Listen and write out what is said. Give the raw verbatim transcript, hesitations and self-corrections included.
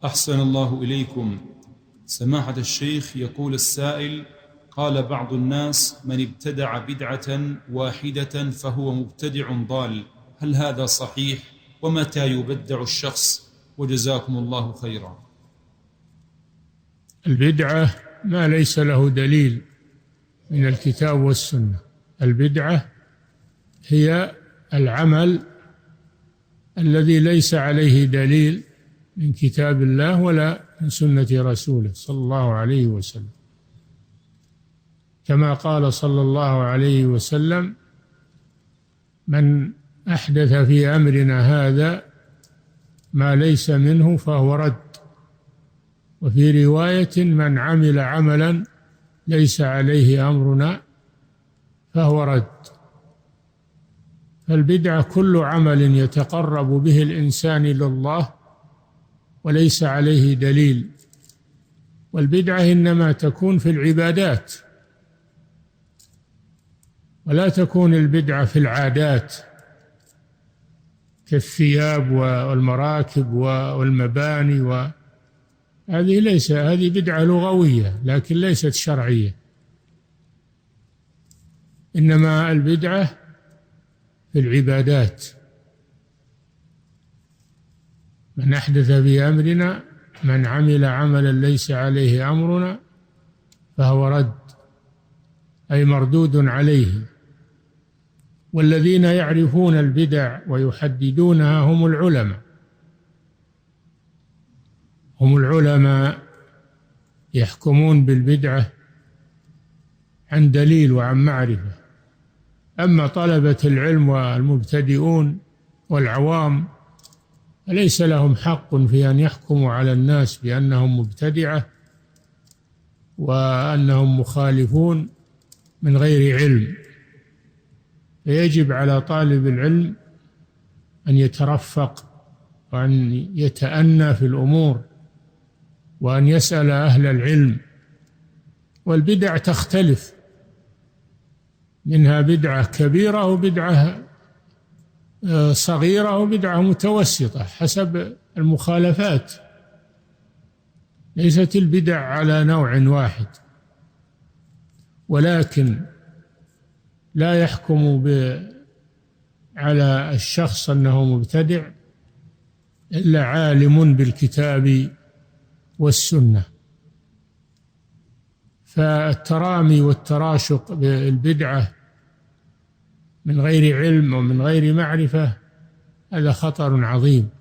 أحسن الله إليكم. سماحة الشيخ، يقول السائل: قال بعض الناس: من ابتدع بدعة واحدة فهو مبتدع ضال، هل هذا صحيح؟ ومتى يبدع الشخص؟ وجزاكم الله خيرا. البدعة ما ليس له دليل من الكتاب والسنة. البدعة هي العمل الذي ليس عليه دليل من كتاب الله ولا من سنة رسوله صلى الله عليه وسلم، كما قال صلى الله عليه وسلم: من أحدث في أمرنا هذا ما ليس منه فهو رد. وفي رواية: من عمل عملا ليس عليه أمرنا فهو رد. فالبدعة كل عمل يتقرب به الإنسان إلى الله وليس عليه دليل. والبدعة إنما تكون في العبادات، ولا تكون البدعة في العادات كالثياب والمراكب والمباني، وهذه ليس هذه بدعة لغوية لكن ليست شرعية. إنما البدعة في العبادات. من أحدث في أمرنا من عمل عملا ليس عليه أمرنا فهو رد، أي مردود عليه. والذين يعرفون البدع ويحددونها هم العلماء هم العلماء يحكمون بالبدعة عن دليل وعن معرفة. أما طلبة العلم والمبتدئون والعوام فليس لهم حق في أن يحكموا على الناس بأنهم مبتدعة وأنهم مخالفون من غير علم. فيجب على طالب العلم أن يترفق وأن يتأنى في الأمور وأن يسأل أهل العلم. والبدع تختلف، منها بدعة كبيرة وبدعة صغيرة وبدعة متوسطة حسب المخالفات. ليست البدع على نوع واحد. ولكن لا يحكم على الشخص أنه مبتدع إلا عالم بالكتاب والسنة. فالترامي والتراشق بالبدعة من غير علم ومن غير معرفة هذا خطر عظيم.